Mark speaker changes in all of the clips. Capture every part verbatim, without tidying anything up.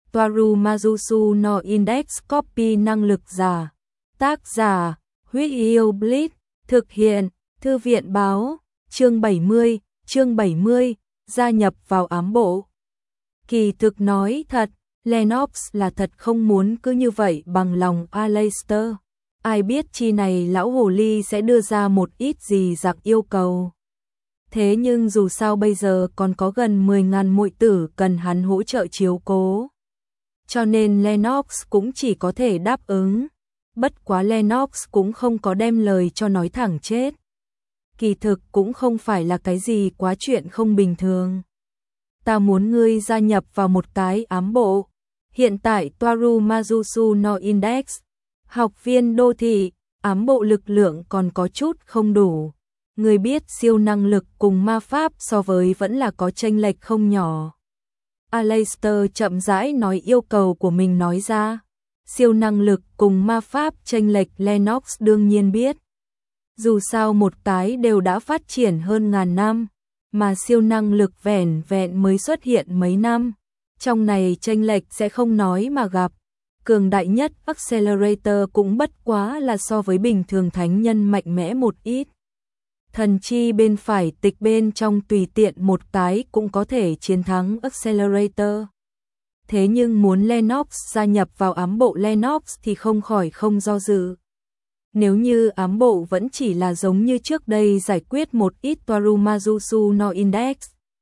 Speaker 1: Toaru Mazusu no Index Copy năng lực giả. Tác giả, Huyết Yêu Blitz, thực hiện, Thư viện báo, chương bảy mươi, chương bảy mươi, gia nhập vào ám bộ. Kỳ thực nói thật, Lennox là thật không muốn cứ như vậy bằng lòng Aleister. Ai biết chi này lão hồ ly sẽ đưa ra một ít gì giặc yêu cầu. Thế nhưng dù sao bây giờ còn có gần mười ngàn muội tử cần hắn hỗ trợ chiếu cố. Cho nên Lennox cũng chỉ có thể đáp ứng. Bất quá Lennox cũng không có đem lời cho nói thẳng chết. Kỳ thực cũng không phải là cái gì quá chuyện không bình thường. Ta muốn ngươi gia nhập vào một cái ám bộ. Hiện tại Toaru Mazusu no Index, học viên đô thị, ám bộ lực lượng còn có chút không đủ. Ngươi biết siêu năng lực cùng ma pháp so với vẫn là có chênh lệch không nhỏ. Aleister chậm rãi nói yêu cầu của mình nói ra. Siêu năng lực cùng ma pháp chênh lệch Lennox đương nhiên biết. Dù sao một cái đều đã phát triển hơn ngàn năm, mà siêu năng lực vẻn vẹn mới xuất hiện mấy năm. Trong này chênh lệch sẽ không nói mà gặp. Cường đại nhất Accelerator cũng bất quá là so với bình thường thánh nhân mạnh mẽ một ít. Thần chi bên phải tịch bên trong tùy tiện một cái cũng có thể chiến thắng Accelerator. Thế nhưng muốn Lennox gia nhập vào ám bộ Lennox thì không khỏi không do dự. Nếu như ám bộ vẫn chỉ là giống như trước đây giải quyết một ít Toaru Mazusu no Index.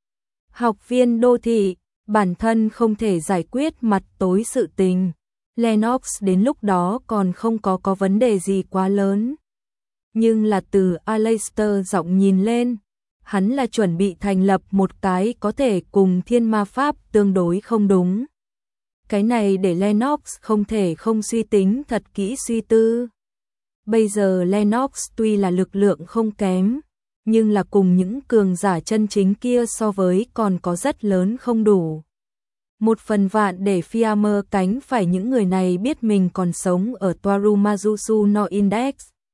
Speaker 1: Học viên đô thị, bản thân không thể giải quyết mặt tối sự tình. Lennox đến lúc đó còn không có có vấn đề gì quá lớn. Nhưng là từ Aleister giọng nhìn lên, hắn là chuẩn bị thành lập một cái có thể cùng thiên ma pháp tương đối không đúng. Cái này để Lennox không thể không suy tính thật kỹ suy tư. Bây giờ Lennox tuy là lực lượng không kém, nhưng là cùng những cường giả chân chính kia so với còn có rất lớn không đủ. Một phần vạn để Fiammer cánh phải những người này biết mình còn sống ở Toaru Mazusu no Index.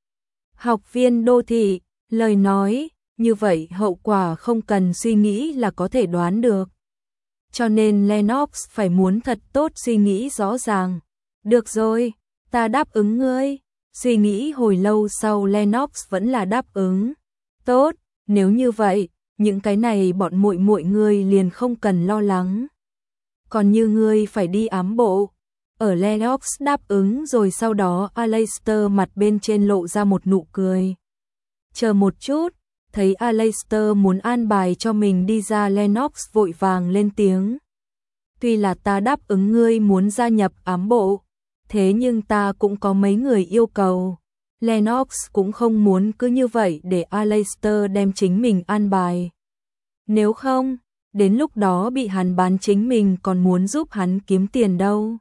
Speaker 1: Học viên đô thị, lời nói, như vậy hậu quả không cần suy nghĩ là có thể đoán được. Cho nên Lennox phải muốn thật tốt suy nghĩ rõ ràng. Được rồi, ta đáp ứng ngươi. Suy nghĩ hồi lâu sau Lennox vẫn là đáp ứng. Tốt, nếu như vậy, những cái này bọn muội muội ngươi liền không cần lo lắng. Còn như ngươi phải đi ám bộ. Ở Lennox đáp ứng rồi sau đó Aleister mặt bên trên lộ ra một nụ cười. Chờ một chút, thấy Aleister muốn an bài cho mình đi ra Lennox vội vàng lên tiếng. Tuy là ta đáp ứng ngươi muốn gia nhập ám bộ, thế nhưng ta cũng có mấy người yêu cầu. Lennox cũng không muốn cứ như vậy để Aleister đem chính mình an bài. Nếu không, đến lúc đó bị hắn bán chính mình còn muốn giúp hắn kiếm tiền đâu.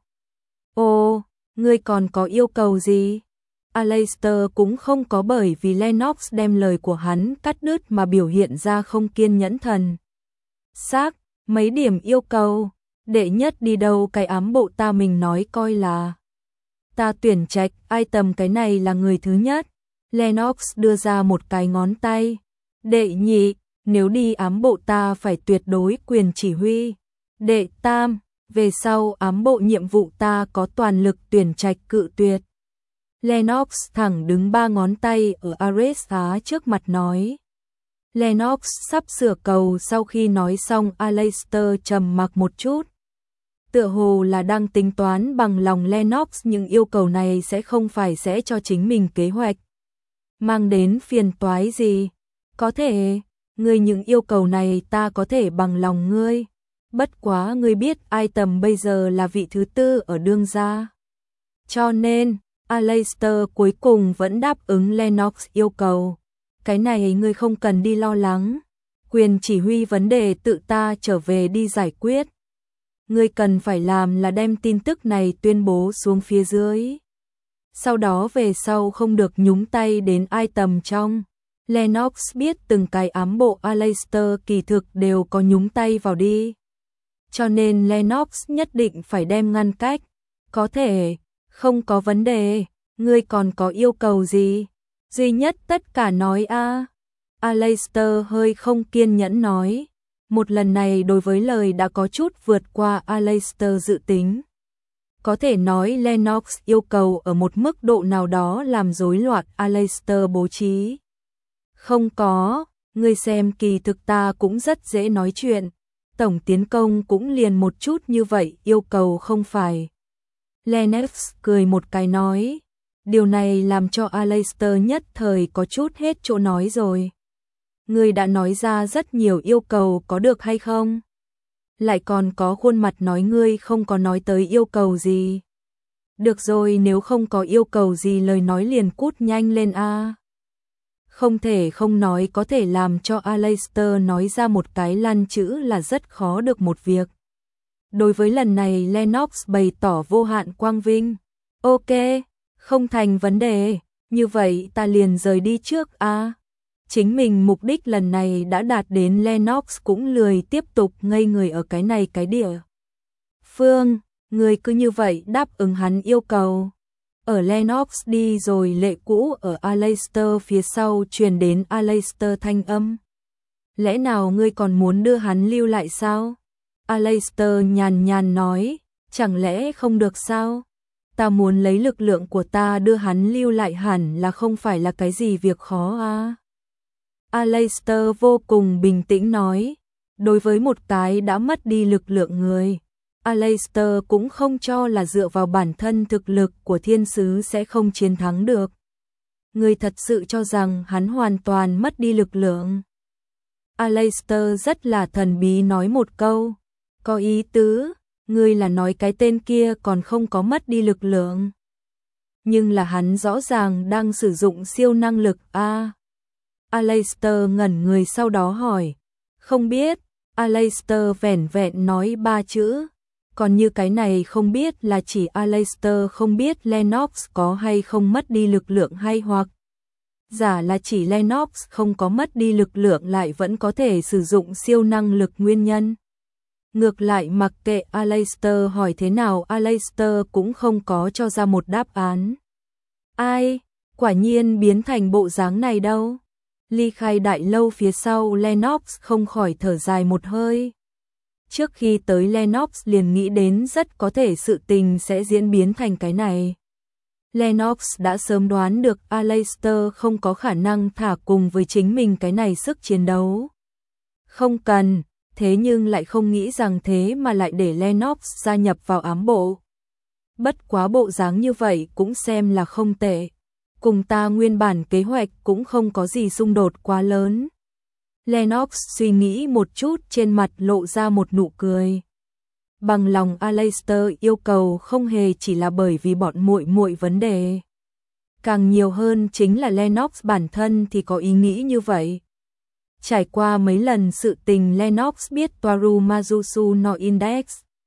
Speaker 1: Ồ, ngươi còn có yêu cầu gì? Aleister cũng không có bởi vì Lennox đem lời của hắn cắt đứt mà biểu hiện ra không kiên nhẫn thần. Xác, mấy điểm yêu cầu, đệ nhất đi đâu cái ám bộ ta mình nói coi là. Ta tuyển trạch ai tầm cái này là người thứ nhất. Lennox đưa ra một cái ngón tay. Đệ nhị, nếu đi ám bộ ta phải tuyệt đối quyền chỉ huy. Đệ tam, về sau ám bộ nhiệm vụ ta có toàn lực tuyển trạch cự tuyệt. Lennox thẳng đứng ba ngón tay ở Aresa trước mặt nói. Lennox sắp sửa cầu sau khi nói xong Aleister trầm mặc một chút. Tựa hồ là đang tính toán bằng lòng Lennox những yêu cầu này sẽ không phải sẽ cho chính mình kế hoạch. Mang đến phiền toái gì? Có thể, ngươi những yêu cầu này ta có thể bằng lòng ngươi. Bất quá ngươi biết ai tầm bây giờ là vị thứ tư ở đương gia. Cho nên, Aleister cuối cùng vẫn đáp ứng Lennox yêu cầu. Cái này ngươi không cần đi lo lắng. Quyền chỉ huy vấn đề tự ta trở về đi giải quyết. Ngươi cần phải làm là đem tin tức này tuyên bố xuống phía dưới. Sau đó về sau không được nhúng tay đến ai tầm trong. Lennox biết từng cái ám bộ Aleister kỳ thực đều có nhúng tay vào đi. Cho nên Lennox nhất định phải đem ngăn cách. Có thể, không có vấn đề, ngươi còn có yêu cầu gì? Duy nhất tất cả nói a. À. Aleister hơi không kiên nhẫn nói. Một lần này đối với lời đã có chút vượt qua Aleister dự tính. Có thể nói Lennox yêu cầu ở một mức độ nào đó làm rối loạn Aleister bố trí. Không có, ngươi xem kỳ thực ta cũng rất dễ nói chuyện. Tổng tiến công cũng liền một chút như vậy yêu cầu không phải. Lennox cười một cái nói. Điều này làm cho Aleister nhất thời có chút hết chỗ nói rồi. Ngươi đã nói ra rất nhiều yêu cầu có được hay không? Lại còn có khuôn mặt nói ngươi không có nói tới yêu cầu gì. Được rồi, nếu không có yêu cầu gì lời nói liền cút nhanh lên a. Không thể không nói, có thể làm cho Aleister nói ra một cái lăn chữ là rất khó được một việc. Đối với lần này Lennox bày tỏ vô hạn quang vinh. Ok, không thành vấn đề, như vậy ta liền rời đi trước a. Chính mình mục đích lần này đã đạt đến, Lennox cũng lười tiếp tục ngây người ở cái này cái địa phương, người cứ như vậy đáp ứng hắn yêu cầu. Ở Lennox đi rồi lệ cũ ở Aleister phía sau truyền đến Aleister thanh âm. Lẽ nào ngươi còn muốn đưa hắn lưu lại sao? Aleister nhàn nhàn nói, chẳng lẽ không được sao? Ta muốn lấy lực lượng của ta đưa hắn lưu lại hẳn là không phải là cái gì việc khó à? Aleister vô cùng bình tĩnh nói, đối với một cái đã mất đi lực lượng người, Aleister cũng không cho là dựa vào bản thân thực lực của thiên sứ sẽ không chiến thắng được. Người thật sự cho rằng hắn hoàn toàn mất đi lực lượng. Aleister rất là thần bí nói một câu, có ý tứ, ngươi là nói cái tên kia còn không có mất đi lực lượng. Nhưng là hắn rõ ràng đang sử dụng siêu năng lực a. À, Aleister ngẩn người sau đó hỏi, không biết. Aleister vẻn vẹn nói ba chữ. Còn như cái này không biết là chỉ Aleister không biết Lennox có hay không mất đi lực lượng, hay hoặc giả là chỉ Lennox không có mất đi lực lượng lại vẫn có thể sử dụng siêu năng lực nguyên nhân. Ngược lại mặc kệ Aleister hỏi thế nào, Aleister cũng không có cho ra một đáp án. Ai, quả nhiên biến thành bộ dáng này đâu. Ly khai đại lâu phía sau, Lennox không khỏi thở dài một hơi. Trước khi tới Lennox liền nghĩ đến rất có thể sự tình sẽ diễn biến thành cái này. Lennox đã sớm đoán được Aleister không có khả năng thả cùng với chính mình cái này sức chiến đấu. Không cần, thế nhưng lại không nghĩ rằng thế mà lại để Lennox gia nhập vào ám bộ. Bất quá bộ dáng như vậy cũng xem là không tệ. Cùng ta nguyên bản kế hoạch cũng không có gì xung đột quá lớn. Lennox suy nghĩ một chút, trên mặt lộ ra một nụ cười. Bằng lòng Aleister yêu cầu không hề chỉ là bởi vì bọn muội muội vấn đề. Càng nhiều hơn chính là Lennox bản thân thì có ý nghĩ như vậy. Trải qua mấy lần sự tình, Lennox biết Toaru Mazusu no Index,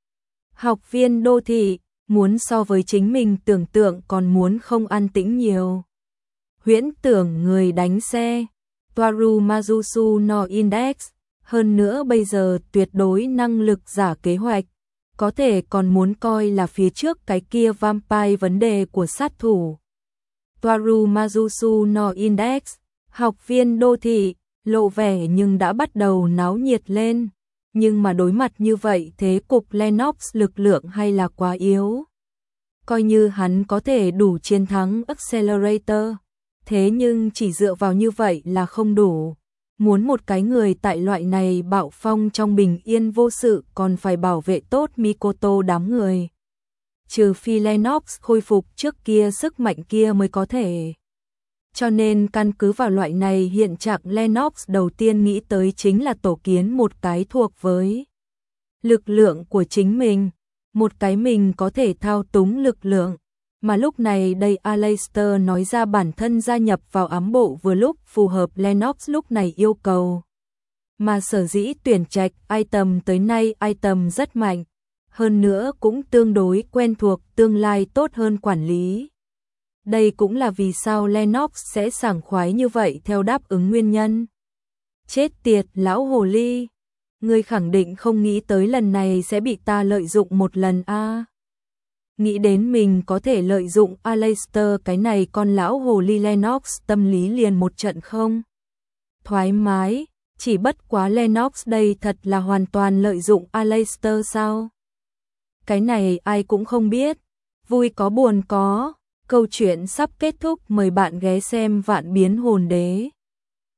Speaker 1: học viên đô thị, muốn so với chính mình tưởng tượng còn muốn không an tĩnh nhiều. Huyễn tưởng người đánh xe, Toaru Mazusu no Index, hơn nữa bây giờ tuyệt đối năng lực giả kế hoạch, có thể còn muốn coi là phía trước cái kia vampire vấn đề của sát thủ. Toaru Mazusu no Index, học viên đô thị, lộ vẻ nhưng đã bắt đầu náo nhiệt lên. Nhưng mà đối mặt như vậy thế cục Lennox lực lượng hay là quá yếu. Coi như hắn có thể đủ chiến thắng Accelerator, thế nhưng chỉ dựa vào như vậy là không đủ. Muốn một cái người tại loại này bạo phong trong bình yên vô sự còn phải bảo vệ tốt Mikoto đám người. Trừ phi Lennox khôi phục trước kia sức mạnh kia mới có thể. Cho nên căn cứ vào loại này hiện trạng, Lennox đầu tiên nghĩ tới chính là tổ kiến một cái thuộc với lực lượng của chính mình, một cái mình có thể thao túng lực lượng. Mà lúc này đây Aleister nói ra bản thân gia nhập vào ám bộ vừa lúc phù hợp Lennox lúc này yêu cầu. Mà sở dĩ tuyển trạch item tới nay item rất mạnh, hơn nữa cũng tương đối quen thuộc, tương lai tốt hơn quản lý. Đây cũng là vì sao Lennox sẽ sảng khoái như vậy theo đáp ứng nguyên nhân. Chết tiệt lão hồ ly, ngươi khẳng định không nghĩ tới lần này sẽ bị ta lợi dụng một lần a. À. Nghĩ đến mình có thể lợi dụng Aleister cái này con lão hồ ly, Lennox tâm lý liền một trận không thoải mái, chỉ bất quá Lennox đây thật là hoàn toàn lợi dụng Aleister sao? Cái này ai cũng không biết, vui có buồn có, câu chuyện sắp kết thúc, mời bạn ghé xem Vạn Biến Hồn Đế.